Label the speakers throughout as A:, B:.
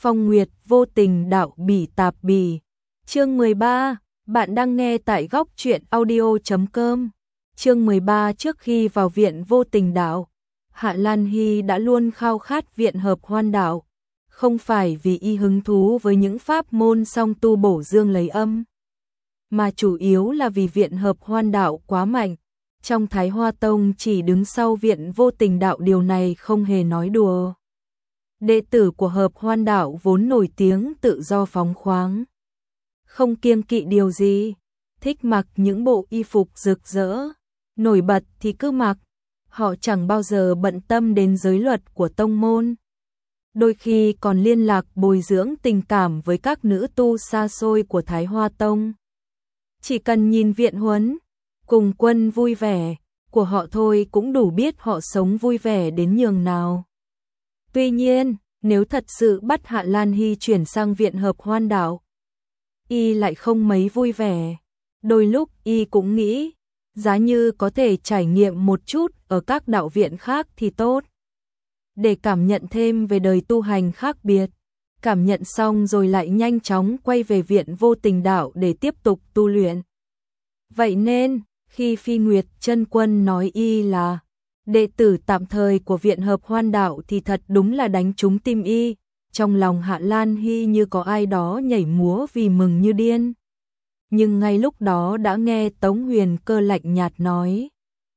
A: Phong Nguyệt vô tình đạo bỉ tạp bỉ. Chương 13, bạn đang nghe tại góc truyện audio.com. Chương 13. Trước khi vào viện vô tình đạo, Hạ Lan Hy đã luôn khao khát viện hợp hoan đạo, không phải vì y hứng thú với những pháp môn song tu bổ dương lấy âm, mà chủ yếu là vì viện hợp hoan đạo quá mạnh. Trong Thái Hoa Tông chỉ đứng sau viện vô tình đạo, điều này không hề nói đùa. Đệ tử của hợp hoan đạo vốn nổi tiếng tự do phóng khoáng, không kiêng kỵ điều gì, thích mặc những bộ y phục rực rỡ, nổi bật thì cứ mặc. Họ chẳng bao giờ bận tâm đến giới luật của tông môn. Đôi khi còn liên lạc bồi dưỡng tình cảm với các nữ tu xa xôi của Thái Hoa Tông. Chỉ cần nhìn viện huấn cùng quân vui vẻ của họ thôi cũng đủ biết họ sống vui vẻ đến nhường nào. Tuy nhiên, nếu thật sự bắt Hạ Lan Hy chuyển sang viện hợp hoan đạo, y lại không mấy vui vẻ. Đôi lúc y cũng nghĩ, giá như có thể trải nghiệm một chút ở các đạo viện khác thì tốt, để cảm nhận thêm về đời tu hành khác biệt. Cảm nhận xong rồi lại nhanh chóng quay về viện vô tình đạo để tiếp tục tu luyện. Vậy nên, khi Phi Nguyệt Chân Quân nói y là đệ tử tạm thời của viện hợp hoan đạo thì thật đúng là đánh trúng tim y. Trong lòng Hạ Lan Hy như có ai đó nhảy múa vì mừng như điên. Nhưng ngay lúc đó đã nghe Tống Huyền Cơ lạnh nhạt nói: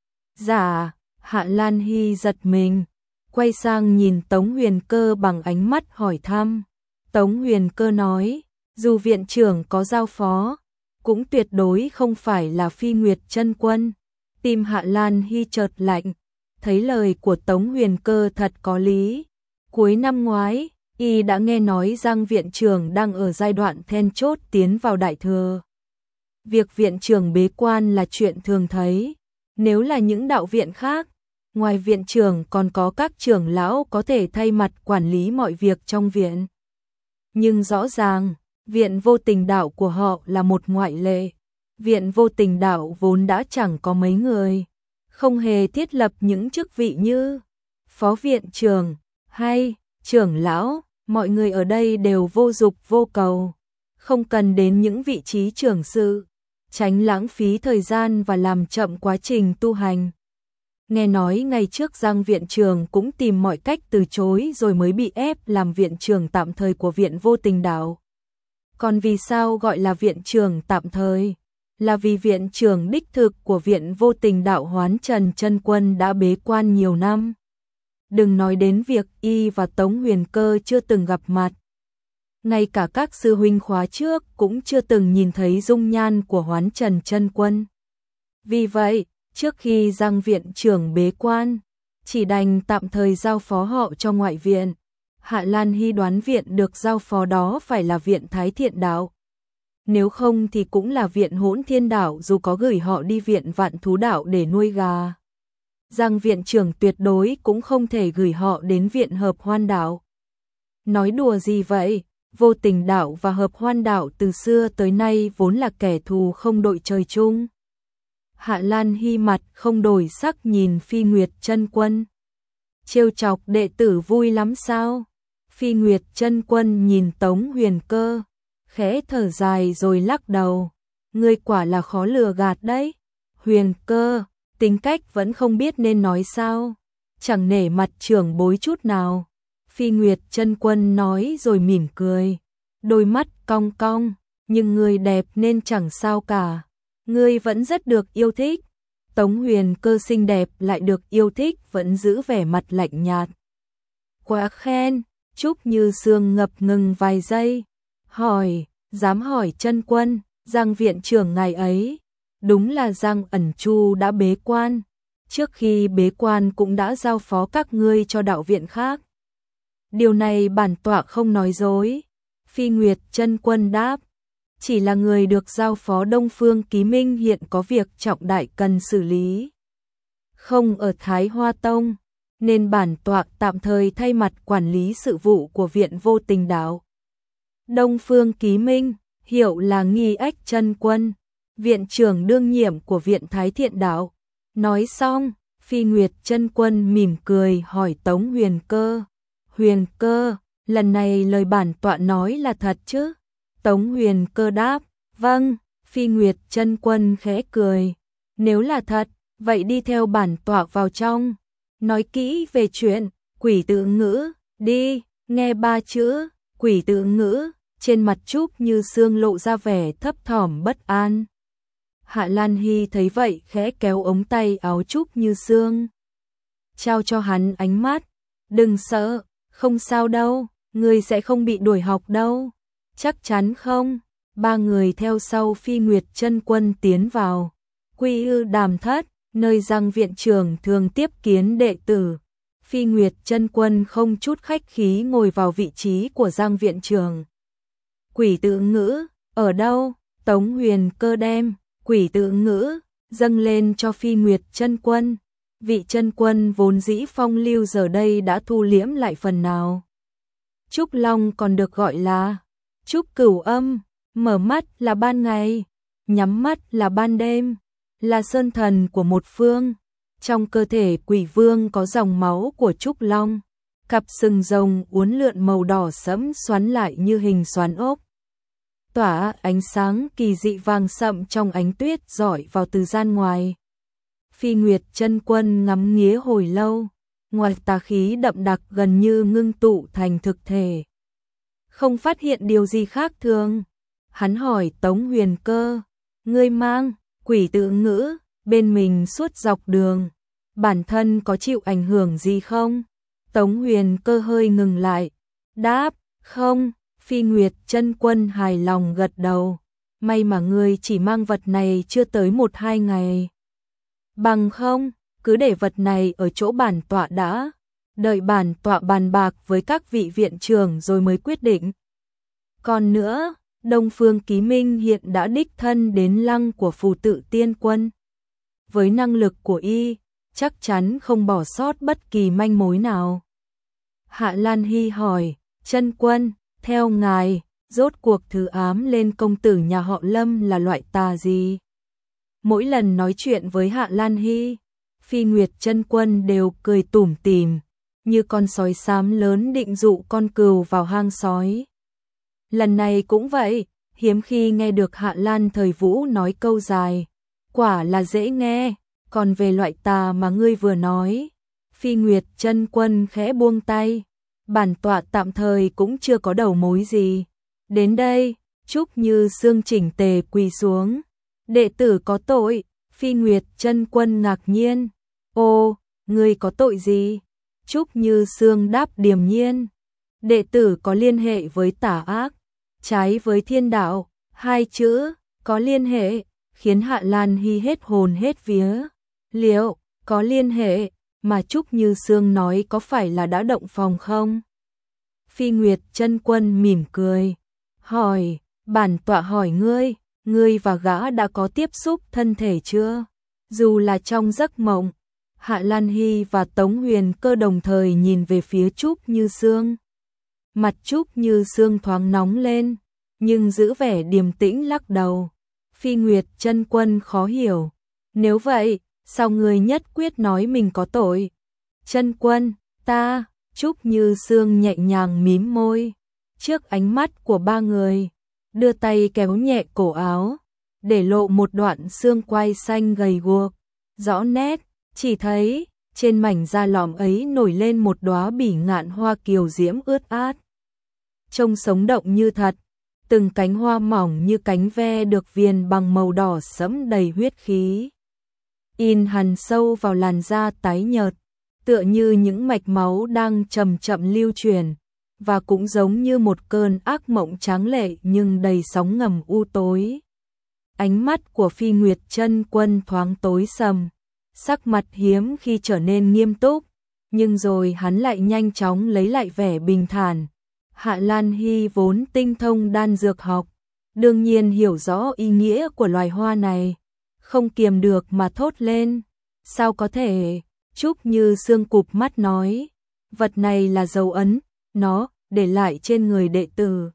A: "Dạ." Hạ Lan Hy giật mình, quay sang nhìn Tống Huyền Cơ bằng ánh mắt hỏi thăm. Tống Huyền Cơ nói: "Dù viện trưởng có giao phó, cũng tuyệt đối không phải là Phi Nguyệt Chân Quân." Tim Hạ Lan Hy chợt lạnh, thấy lời của Tống Huyền Cơ thật có lý. Cuối năm ngoái, y đã nghe nói rằng viện trưởng đang ở giai đoạn then chốt tiến vào đại thừa. Việc viện trưởng bế quan là chuyện thường thấy. Nếu là những đạo viện khác, ngoài viện trưởng còn có các trưởng lão có thể thay mặt quản lý mọi việc trong viện. Nhưng rõ ràng, viện vô tình đạo của họ là một ngoại lệ. Viện vô tình đạo vốn đã chẳng có mấy người, không hề thiết lập những chức vị như phó viện trưởng hay trưởng lão. Mọi người ở đây đều vô dục vô cầu, không cần đến những vị trí trưởng sự, tránh lãng phí thời gian và làm chậm quá trình tu hành. Nghe nói ngày trước Giang viện trưởng cũng tìm mọi cách từ chối rồi mới bị ép làm viện trưởng tạm thời của viện vô tình đạo. Còn vì sao gọi là viện trưởng tạm thời? Là vì viện trưởng đích thực của viện vô tình đạo Hoán Trần Chân Quân đã bế quan nhiều năm. Đừng nói đến việc y và Tống Huyền Cơ chưa từng gặp mặt. Ngay cả các sư huynh khóa trước cũng chưa từng nhìn thấy dung nhan của Hoán Trần Chân Quân. Vì vậy, trước khi Giang viện trưởng bế quan, chỉ đành tạm thời giao phó họ cho ngoại viện. Hạ Lan Hy đoán viện được giao phó đó phải là viện Thái Thiện đạo. Nếu không thì cũng là viện Hỗn Thiên đạo, dù có gửi họ đi viện Vạn Thú đạo để nuôi gà. Giang viện trưởng tuyệt đối cũng không thể gửi họ đến viện hợp hoan đạo. Nói đùa gì vậy? Vô tình đạo và hợp hoan đạo từ xưa tới nay vốn là kẻ thù không đội trời chung. Hạ Lan Hy mặt không đổi sắc nhìn Phi Nguyệt Chân Quân. Trêu chọc đệ tử vui lắm sao? Phi Nguyệt Chân Quân nhìn Tống Huyền Cơ, khẽ thở dài rồi lắc đầu. Ngươi quả là khó lừa gạt đấy. Huyền Cơ, tính cách vẫn không biết nên nói sao, chẳng nể mặt trưởng bối chút nào. Phi Nguyệt Chân Quân nói rồi mỉm cười, đôi mắt cong cong, nhưng ngươi đẹp nên chẳng sao cả. Ngươi vẫn rất được yêu thích. Tống Huyền Cơ xinh đẹp lại được yêu thích vẫn giữ vẻ mặt lạnh nhạt. Quá khen. Trúc Như Sương ngập ngừng vài giây, hỏi: "Dám hỏi Chân Quân, Giang viện trưởng ngày ấy, đúng là Giang ẩn chu đã bế quan, trước khi bế quan cũng đã giao phó các ngươi cho đạo viện khác?" "Điều này bản tọa không nói dối." Phi Nguyệt Chân Quân đáp: "Chỉ là người được giao phó Đông Phương Ký Minh hiện có việc trọng đại cần xử lý, không ở Thái Hoa Tông, nên bản tọa tạm thời thay mặt quản lý sự vụ của viện vô tình đạo." Đông Phương Ký Minh, hiệu là Nghi Ách Chân Quân, viện trưởng đương nhiệm của viện Thái Thiện đạo. Nói xong, Phi Nguyệt Chân Quân mỉm cười hỏi Tống Huyền Cơ: "Huyền Cơ, lần này lời bản tọa nói là thật chứ? Tống Huyền Cơ đáp, vâng. Phi Nguyệt Chân Quân khẽ cười, nếu là thật, vậy đi theo bản tọa vào trong, nói kỹ về chuyện quỷ tự ngữ, đi. Nghe 3 chữ quỷ tự ngữ, trên mặt Trúc Như Sương lộ ra vẻ thấp thỏm bất an. Hạ Lan Hy thấy vậy khẽ kéo ống tay áo Trúc Như Sương, trao cho hắn ánh mắt, đừng sợ, không sao đâu, ngươi sẽ không bị đuổi học đâu. Chắc chắn không? 3 người theo sau Phi Nguyệt Chân Quân tiến vào Quy Ư Đàm Thất, nơi Giang viện trưởng thường tiếp kiến đệ tử. Phi Nguyệt Chân Quân không chút khách khí ngồi vào vị trí của Giang viện trưởng. Quỷ tự ngữ, ở đâu? Tống Huyền Cơ đem quỷ tự ngữ dâng lên cho Phi Nguyệt Chân Quân. Vị chân quân vốn dĩ phong lưu giờ đây đã thu liễm lại phần nào. Trúc Long còn được gọi là Trúc Cửu Âm, mở mắt là ban ngày, nhắm mắt là ban đêm, là sơn thần của một phương. Trong cơ thể Quỷ Vương có dòng máu của Trúc Long, cặp sừng rồng uốn lượn màu đỏ sẫm xoắn lại như hình xoắn ốc, tỏa ánh sáng kỳ dị vàng sậm trong ánh tuyết rọi vào từ gian ngoài. Phi Nguyệt Chân Quân ngắm nghía hồi lâu, ngoài tà khí đậm đặc gần như ngưng tụ thành thực thể. Không phát hiện điều gì khác thường. Hắn hỏi Tống Huyền Cơ, ngươi mang quỷ tự ngữ bên mình suốt dọc đường, bản thân có chịu ảnh hưởng gì không? Tống Huyền Cơ hơi ngừng lại, đáp, không. Phi Nguyệt Chân Quân hài lòng gật đầu, may mà ngươi chỉ mang vật này chưa tới 1-2 ngày. Bằng không, cứ để vật này ở chỗ bản tọa đã, đợi bản tọa bàn bạc với các vị viện trưởng rồi mới quyết định. Còn nữa, Đông Phương Ký Minh hiện đã đích thân đến lăng của Phù Tự Tiên Quân. Với năng lực của y, chắc chắn không bỏ sót bất kỳ manh mối nào. Hạ Lan Hy hỏi, Chân Quân, theo ngài, rốt cuộc thứ ám lên công tử nhà họ Lâm là loại tà gì? Mỗi lần nói chuyện với Hạ Lan Hy, Phi Nguyệt Chân Quân đều cười tủm tỉm, như con sói xám lớn định dụ con cừu vào hang sói. Lần này cũng vậy, hiếm khi nghe được Hạ Lan Thời Vũ nói câu dài, quả là dễ nghe. Còn về loại tà mà ngươi vừa nói, Phi Nguyệt Chân Quân khẽ buông tay, bản tọa tạm thời cũng chưa có đầu mối gì. Đến đây, Trúc Như Sương chỉnh tề quỳ xuống, đệ tử có tội. Phi Nguyệt Chân Quân ngạc nhiên, ô, ngươi có tội gì? Trúc Như Sương đáp điềm nhiên, đệ tử có liên hệ với tà ác, trái với thiên đạo. 2 chữ có liên hệ khiến Hạ Lan Hy hết hồn hết vía. Liệu có liên hệ mà Trúc Như Sương nói có phải là đã động phòng không? Phi Nguyệt Chân Quân mỉm cười, hỏi, bản tọa hỏi ngươi và gã đã có tiếp xúc thân thể chưa? Dù là trong giấc mộng. Hạ Lan Hy và Tống Huyền Cơ đồng thời nhìn về phía Trúc Như Sương. Mặt Trúc Như Sương thoáng nóng lên, nhưng giữ vẻ điềm tĩnh lắc đầu. Phi Nguyệt Chân Quân khó hiểu, nếu vậy, sao ngươi nhất quyết nói mình có tội? Chân Quân, ta. Trúc Như Sương nhẹ nhàng mím môi, trước ánh mắt của 3 người, đưa tay kéo nhẹ cổ áo, để lộ một đoạn xương quai xanh gầy guộc, rõ nét, chỉ thấy trên mảnh da lỏm ấy nổi lên một đóa bỉ ngạn hoa kiều diễm ướt át. Trông sống động như thật, từng cánh hoa mỏng như cánh ve được viền bằng màu đỏ sẫm đầy huyết khí. In hằn sâu vào làn da tái nhợt, tựa như những mạch máu đang chậm chậm lưu truyền, và cũng giống như một cơn ác mộng tráng lệ nhưng đầy sóng ngầm u tối. Ánh mắt của Phi Nguyệt Chân Quân thoáng tối sầm, sắc mặt hiếm khi trở nên nghiêm túc, nhưng rồi hắn lại nhanh chóng lấy lại vẻ bình thản. Hạ Lan Hy vốn tinh thông đan dược học, đương nhiên hiểu rõ ý nghĩa của loài hoa này, không kiềm được mà thốt lên, sao có thể? Trúc Như Sương cụp mắt nói, vật này là dấu ấn, nó để lại trên người đệ tử.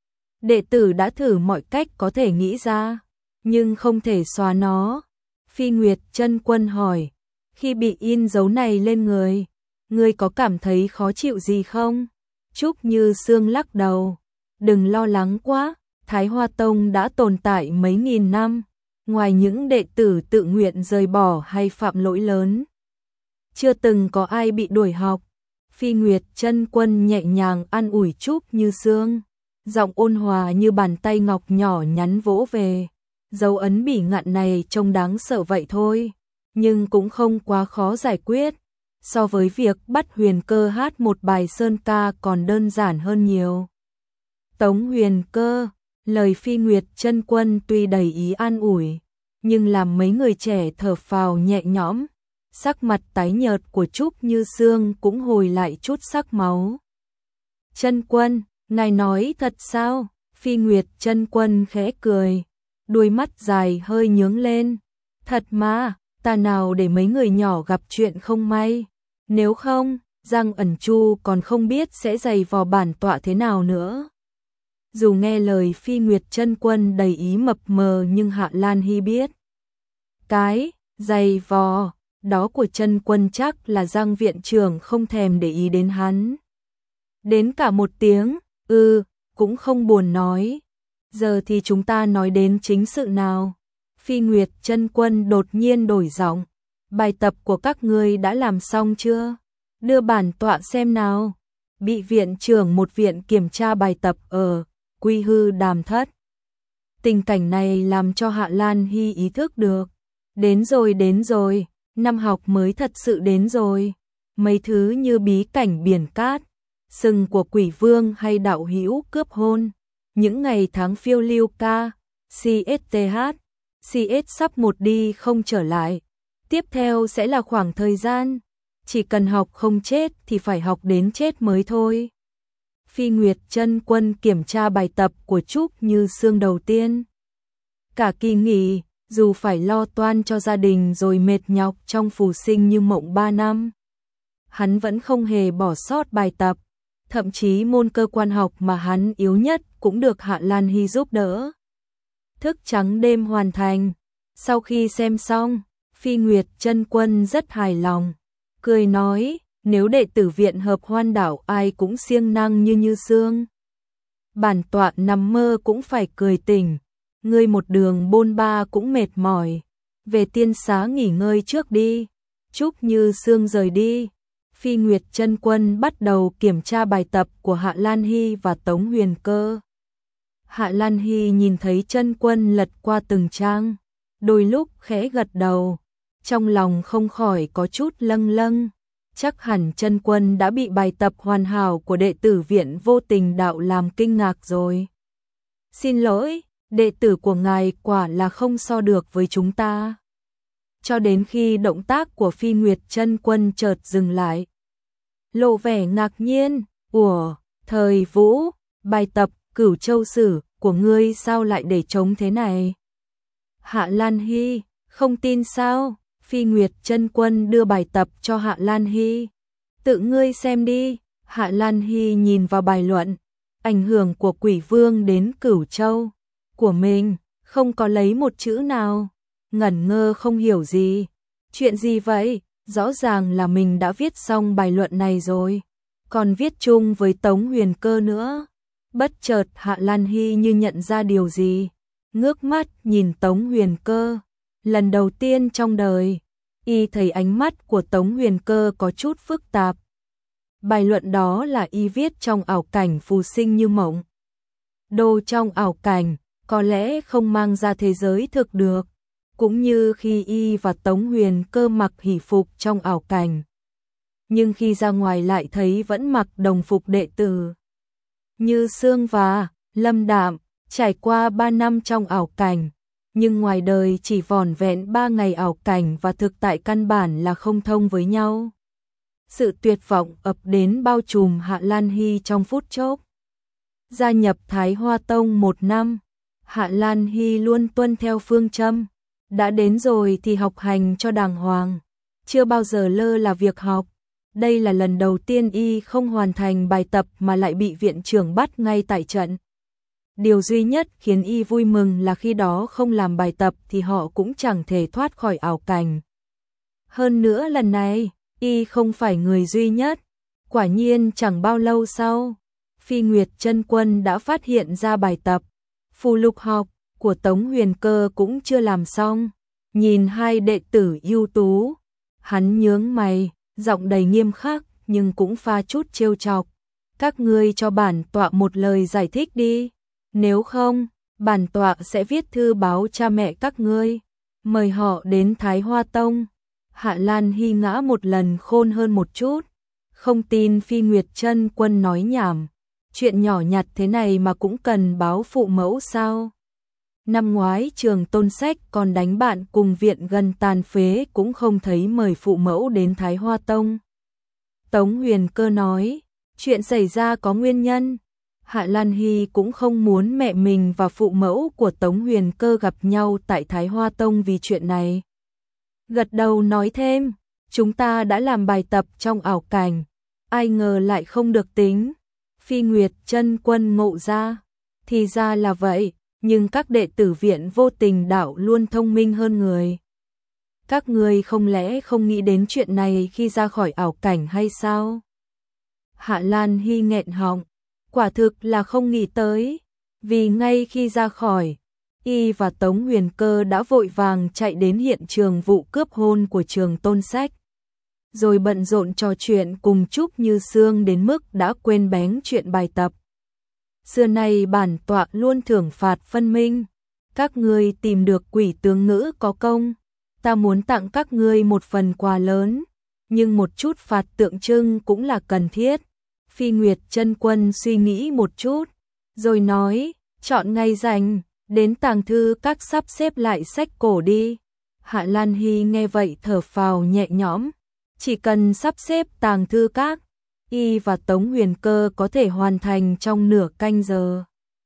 A: Đệ tử đã thử mọi cách có thể nghĩ ra, nhưng không thể xóa nó. Phi Nguyệt Chân Quân hỏi, khi bị in dấu này lên người, ngươi có cảm thấy khó chịu gì không? Trúc Như Sương lắc đầu, đừng lo lắng quá, Thái Hoa Tông đã tồn tại mấy nghìn năm, ngoài những đệ tử tự nguyện rời bỏ hay phạm lỗi lớn, chưa từng có ai bị đuổi học. Phi Nguyệt Chân Quân nhẹ nhàng an ủi Trúc Như Sương, giọng ôn hòa như bàn tay ngọc nhỏ nhắn vỗ về. Dấu ấn bỉ ngạn này trông đáng sợ vậy thôi, nhưng cũng không quá khó giải quyết. So với việc bắt Huyền Cơ hát một bài sơn ca còn đơn giản hơn nhiều. Tống Huyền Cơ, lời Phi Nguyệt Chân Quân tuy đầy ý an ủi, nhưng làm mấy người trẻ thở phào nhẹ nhõm. Sắc mặt tái nhợt của Trúc Như Sương cũng hồi lại chút sắc máu. Chân Quân, ngài nói thật sao? Phi Nguyệt Chân Quân khẽ cười, đuôi mắt dài hơi nhướng lên. Thật mà, ta nào để mấy người nhỏ gặp chuyện không may. Nếu không, Giang Ẩn Chu còn không biết sẽ giày vò bản tọa thế nào nữa. Dù nghe lời Phi Nguyệt Chân Quân đầy ý mập mờ nhưng Hạ Lan Hy biết. Cái giày vò đó của Chân Quân chắc là Giang viện trưởng không thèm để ý đến hắn. Đến cả một tiếng, cũng không buồn nói. Giờ thì chúng ta nói đến chính sự nào. Phi Nguyệt Chân Quân đột nhiên đổi giọng. Bài tập của các ngươi đã làm xong chưa? Đưa bản tọa xem nào. Bị viện trưởng một viện kiểm tra bài tập ở Quy Hư Đàm Thất. Tình cảnh này làm cho Hạ Lan Hy ý thức được. Đến rồi, năm học mới thật sự đến rồi. Mấy thứ như bí cảnh biển cát, sừng của quỷ vương hay đạo hữu cướp hôn, những ngày tháng phiêu lưu ca, CSTH, CS sắp một đi không trở lại. Tiếp theo sẽ là khoảng thời gian, chỉ cần học không chết thì phải học đến chết mới thôi. Phi Nguyệt Chân Quân kiểm tra bài tập của Trúc Như Sương đầu tiên. Cả kỳ nghỉ, dù phải lo toan cho gia đình rồi mệt nhọc trong phù sinh như mộng 3 năm, hắn vẫn không hề bỏ sót bài tập, thậm chí môn cơ quan học mà hắn yếu nhất cũng được Hạ Lan Hy giúp đỡ. Thức trắng đêm hoàn thành, sau khi xem xong, Phi Nguyệt Chân Quân rất hài lòng, cười nói, nếu đệ tử viện Hợp Hoan Đảo ai cũng siêng năng như Sương, bản tọa nằm mơ cũng phải cười tỉnh. Ngươi một đường bôn ba cũng mệt mỏi, về tiên xá nghỉ ngơi trước đi. Trúc Như Sương rời đi, Phi Nguyệt Chân Quân bắt đầu kiểm tra bài tập của Hạ Lan Hy và Tống Huyền Cơ. Hạ Lan Hy nhìn thấy Chân Quân lật qua từng trang, đôi lúc khẽ gật đầu, trong lòng không khỏi có chút lâng lâng, chắc hẳn Chân Quân đã bị bài tập hoàn hảo của đệ tử viện Vô Tình Đạo làm kinh ngạc rồi. Xin lỗi, đệ tử của ngài quả là không so được với chúng ta. Cho đến khi động tác của Phi Nguyệt Chân Quân chợt dừng lại, lộ vẻ ngạc nhiên, "Ủa, Thời Vũ, bài tập Cửu Châu Sử của ngươi sao lại để trống thế này?" Hạ Lan Hy, không tin sao? Phi Nguyệt Chân Quân đưa bài tập cho Hạ Lan Hy. "Tự ngươi xem đi." Hạ Lan Hy nhìn vào bài luận, ảnh hưởng của Quỷ Vương đến Cửu Châu của mình, không có lấy một chữ nào, ngẩn ngơ không hiểu gì. Chuyện gì vậy? Rõ ràng là mình đã viết xong bài luận này rồi, còn viết chung với Tống Huyền Cơ nữa. Bất chợt Hạ Lan Hy như nhận ra điều gì, ngước mắt nhìn Tống Huyền Cơ. Lần đầu tiên trong đời, y thấy ánh mắt của Tống Huyền Cơ có chút phức tạp. Bài luận đó là y viết trong ảo cảnh phù sinh như mộng. Đồ trong ảo cảnh có lẽ không mang ra thế giới thực được, cũng như khi y và Tống Huyền Cơ mặc hỷ phục trong ảo cảnh. Nhưng khi ra ngoài lại thấy vẫn mặc đồng phục đệ tử. Như Sương và Lâm Đạm, trải qua 3 năm trong ảo cảnh, nhưng ngoài đời chỉ vỏn vẹn 3 ngày ảo cảnh và thực tại căn bản là không thông với nhau. Sự tuyệt vọng ập đến bao trùm Hạ Lan Hy trong phút chốc. Gia nhập Thái Hoa Tông 1 năm, Hạ Lan Hy luôn tuân theo phương châm, đã đến rồi thì học hành cho đàng hoàng, chưa bao giờ lơ là việc học. Đây là lần đầu tiên y không hoàn thành bài tập mà lại bị viện trưởng bắt ngay tại trận. Điều duy nhất khiến y vui mừng là khi đó không làm bài tập thì họ cũng chẳng thể thoát khỏi ảo cảnh. Hơn nữa lần này, y không phải người duy nhất. Quả nhiên chẳng bao lâu sau, Phi Nguyệt Chân Quân đã phát hiện ra bài tập phù lục học của Tống Huyền Cơ cũng chưa làm xong. Nhìn hai đệ tử ưu tú, hắn nhướng mày, giọng đầy nghiêm khắc nhưng cũng pha chút trêu chọc. Các ngươi cho bản tọa một lời giải thích đi, nếu không, bản tọa sẽ viết thư báo cha mẹ các ngươi, mời họ đến Thái Hoa Tông. Hạ Lan Hy ngã một lần khôn hơn một chút, không tin Phi Nguyệt Chân Quân nói nhảm, chuyện nhỏ nhặt thế này mà cũng cần báo phụ mẫu sao? Năm ngoái Trường Tôn Sách còn đánh bạn cùng viện gần tàn phế cũng không thấy mời phụ mẫu đến Thái Hoa Tông. Tống Huyền Cơ nói, chuyện xảy ra có nguyên nhân. Hạ Lan Hy cũng không muốn mẹ mình và phụ mẫu của Tống Huyền Cơ gặp nhau tại Thái Hoa Tông vì chuyện này. Gật đầu nói thêm, chúng ta đã làm bài tập trong ảo cảnh, ai ngờ lại không được tính. Phi Nguyệt Chân Quân ngộ ra, thì ra là vậy, nhưng các đệ tử viện Vô Tình Đạo luôn thông minh hơn người. Các ngươi không lẽ không nghĩ đến chuyện này khi ra khỏi ảo cảnh hay sao? Hạ Lan Hy nghẹn họng, quả thực là không nghĩ tới, vì ngay khi ra khỏi, y và Tống Huyền Cơ đã vội vàng chạy đến hiện trường vụ cướp hôn của Trường Tôn Sách, rồi bận rộn trò chuyện cùng Trúc Như Sương đến mức đã quên bén chuyện bài tập. Xưa nay bản tọa luôn thưởng phạt phân minh, các ngươi tìm được quỷ tướng ngữ có công, ta muốn tặng các ngươi một phần quà lớn, nhưng một chút phạt tượng trưng cũng là cần thiết. Phi Nguyệt Chân Quân suy nghĩ một chút, rồi nói, chọn ngày rảnh, đến tàng thư các sắp xếp lại sách cổ đi. Hạ Lan Hy nghe vậy thở phào nhẹ nhõm, chỉ cần sắp xếp tàng thư các, y và Tống Huyền Cơ có thể hoàn thành trong nửa canh giờ.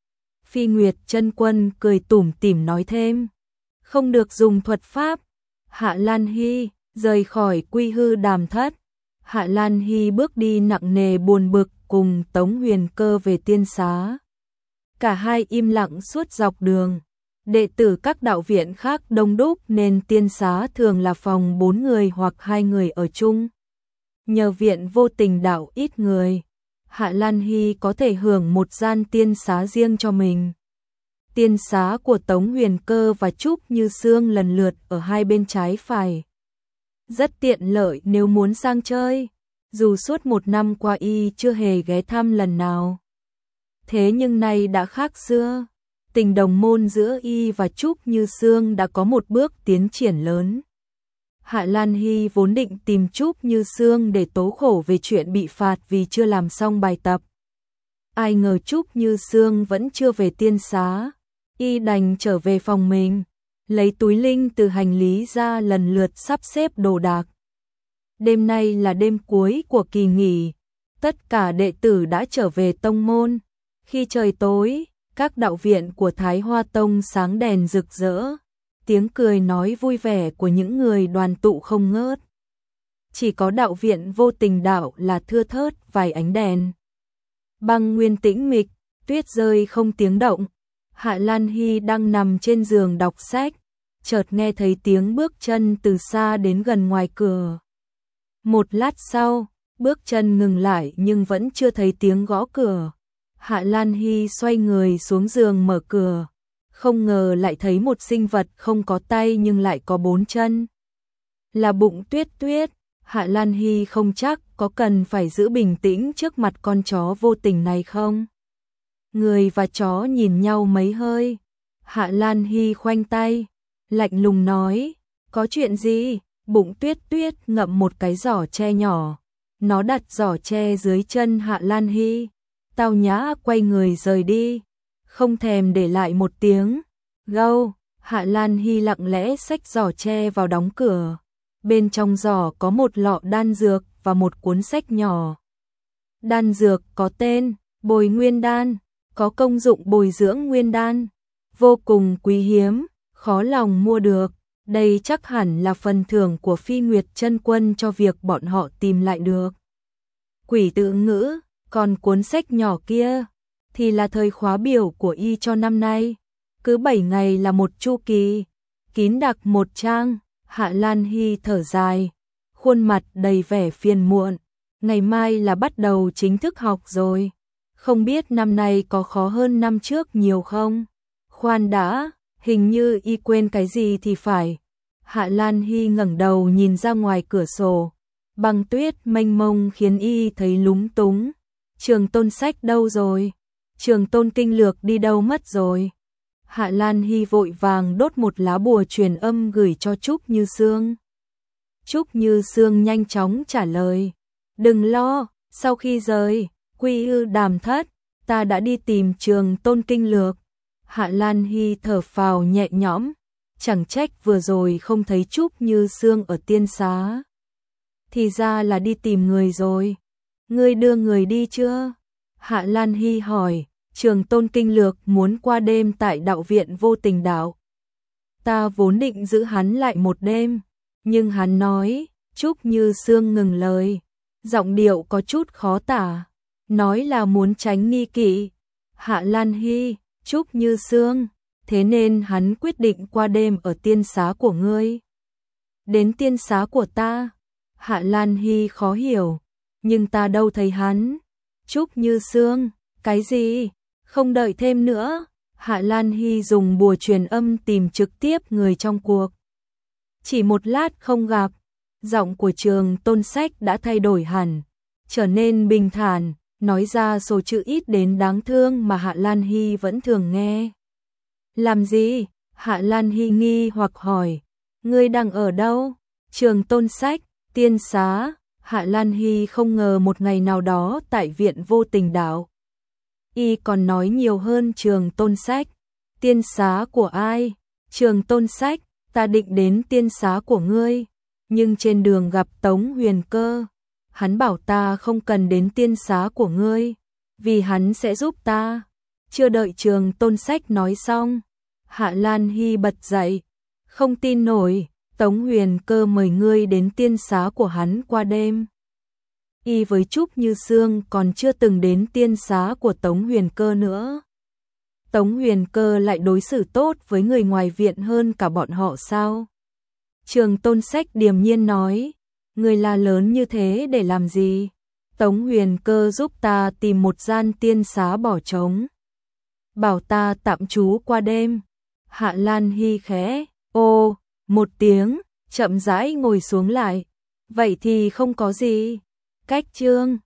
A: Phi Nguyệt Chân Quân cười tủm tỉm nói thêm, không được dùng thuật pháp. Hạ Lan Hy rời khỏi Quy Hư Đàm Thất. Hạ Lan Hy bước đi nặng nề buồn bực cùng Tống Huyền Cơ về tiên xá. Cả hai im lặng suốt dọc đường. Đệ tử các đạo viện khác đông đúc nên tiên xá thường là phòng 4 người hoặc 2 người ở chung. Nhờ viện Vô Tình Đạo ít người, Hạ Lan Hy có thể hưởng một gian tiên xá riêng cho mình. Tiên xá của Tống Huyền Cơ và Trúc Như Sương lần lượt ở hai bên trái phải. Rất tiện lợi nếu muốn sang chơi, dù suốt 1 năm qua y chưa hề ghé thăm lần nào. Thế nhưng nay đã khác xưa, tình đồng môn giữa y và Trúc Như Sương đã có một bước tiến triển lớn. Hạ Lan Hy vốn định tìm Trúc Như Sương để tố khổ về chuyện bị phạt vì chưa làm xong bài tập. Ai ngờ Trúc Như Sương vẫn chưa về tiên xá, y đành trở về phòng mình, lấy túi linh từ hành lý ra lần lượt sắp xếp đồ đạc. Đêm nay là đêm cuối của kỳ nghỉ, tất cả đệ tử đã trở về tông môn. Khi trời tối, các đạo viện của Thái Hoa Tông sáng đèn rực rỡ, tiếng cười nói vui vẻ của những người đoàn tụ không ngớt. Chỉ có đạo viện Vô Tình Đạo là thưa thớt vài ánh đèn. Băng nguyên tĩnh mịch, tuyết rơi không tiếng động. Hạ Lan Hy đang nằm trên giường đọc sách, chợt nghe thấy tiếng bước chân từ xa đến gần ngoài cửa. Một lát sau, bước chân ngừng lại nhưng vẫn chưa thấy tiếng gõ cửa. Hạ Lan Hy xoay người xuống giường mở cửa, không ngờ lại thấy một sinh vật không có tay nhưng lại có 4 chân. Là Bụng Tuyết Tuyết. Hạ Lan Hy không chắc có cần phải giữ bình tĩnh trước mặt con chó vô tình này không. Người và chó nhìn nhau mấy hơi. Hạ Lan Hy khoanh tay, lạnh lùng nói, có chuyện gì? Bụng Tuyết Tuyết ngậm một cái giỏ tre nhỏ. Nó đặt giỏ tre dưới chân Hạ Lan Hy, tao nhã quay người rời đi, không thèm để lại một tiếng. Gâu, Hạ Lan Hy lặng lẽ xách giỏ tre vào đóng cửa. Bên trong giỏ có một lọ đan dược và một cuốn sách nhỏ. Đan dược có tên Bồi Nguyên Đan, có công dụng bồi dưỡng nguyên đan, vô cùng quý hiếm, khó lòng mua được. Đây chắc hẳn là phần thưởng của Phi Nguyệt Chân Quân cho việc bọn họ tìm lại được quỷ tự ngữ, còn cuốn sách nhỏ kia thì là thời khóa biểu của y cho năm nay. Cứ 7 ngày là một chu kỳ, kín đặc một trang. Hạ Lan Hy thở dài, khuôn mặt đầy vẻ phiền muộn. Ngày mai là bắt đầu chính thức học rồi. Không biết năm nay có khó hơn năm trước nhiều không? Khoan đã, hình như y quên cái gì thì phải. Hạ Lan Hy ngẩng đầu nhìn ra ngoài cửa sổ. Băng tuyết mênh mông khiến y thấy lúng túng. Trường Tôn Sách đâu rồi? Trường Tôn Kinh Lược đi đâu mất rồi? Hạ Lan Hy vội vàng đốt một lá bùa truyền âm gửi cho Trúc Như Sương. Trúc Như Sương nhanh chóng trả lời. Đừng lo, sau khi rời Quy Ư Đàm Thất, ta đã đi tìm Trường Tôn Kinh Lược. Hạ Lan Hy thở phào nhẹ nhõm, chẳng trách vừa rồi không thấy Trúc Như Sương ở tiên xá. Thì ra là đi tìm người rồi. Ngươi đưa người đi chưa? Hạ Lan Hy hỏi. Trường Tôn Kinh Lược muốn qua đêm tại đạo viện Vô Tình Đạo. Ta vốn định giữ hắn lại một đêm, nhưng hắn nói. Trúc Như Sương ngừng lời, giọng điệu có chút khó tả, nói là muốn tránh nghi kỵ. Hạ Lan Hy, Trúc Như Sương, thế nên hắn quyết định qua đêm ở tiên xá của ngươi. Đến tiên xá của ta? Hạ Lan Hy khó hiểu, nhưng ta đâu thấy hắn. Trúc Như Sương, cái gì? Không đợi thêm nữa, Hạ Lan Hy dùng bùa truyền âm tìm trực tiếp người trong cuộc. Chỉ một lát không gặp, giọng của Trường Tôn Sách đã thay đổi hẳn, trở nên bình thản, nói ra số chữ ít đến đáng thương mà Hạ Lan Hy vẫn thường nghe. Làm gì? Hạ Lan Hy nghi hoặc hỏi. Ngươi đang ở đâu? Trường Tôn Sách, tiên xá. Hạ Lan Hy không ngờ một ngày nào đó tại viện Vô Tình Đạo. Y còn nói nhiều hơn Trường Tôn Sách. Tiên xá của ai? Trường Tôn Sách, ta định đến tiên xá của ngươi, nhưng trên đường gặp Tống Huyền Cơ. Hắn bảo ta không cần đến tiên xá của ngươi, vì hắn sẽ giúp ta. Chưa đợi Trường Tôn Sách nói xong, Hạ Lan Hy bật dậy. Không tin nổi, Tống Huyền Cơ mời ngươi đến tiên xá của hắn qua đêm. Y với Trúc Như Sương còn chưa từng đến tiên xá của Tống Huyền Cơ nữa. Tống Huyền Cơ lại đối xử tốt với người ngoài viện hơn cả bọn họ sao? Trường Tôn Sách điềm nhiên nói, người la lớn như thế để làm gì? Tống Huyền Cơ giúp ta tìm một gian tiên xá bỏ trống, bảo ta tạm trú qua đêm. Hạ Lan Hy khẽ ô một tiếng, chậm rãi ngồi xuống lại. Vậy thì không có gì. Cách chương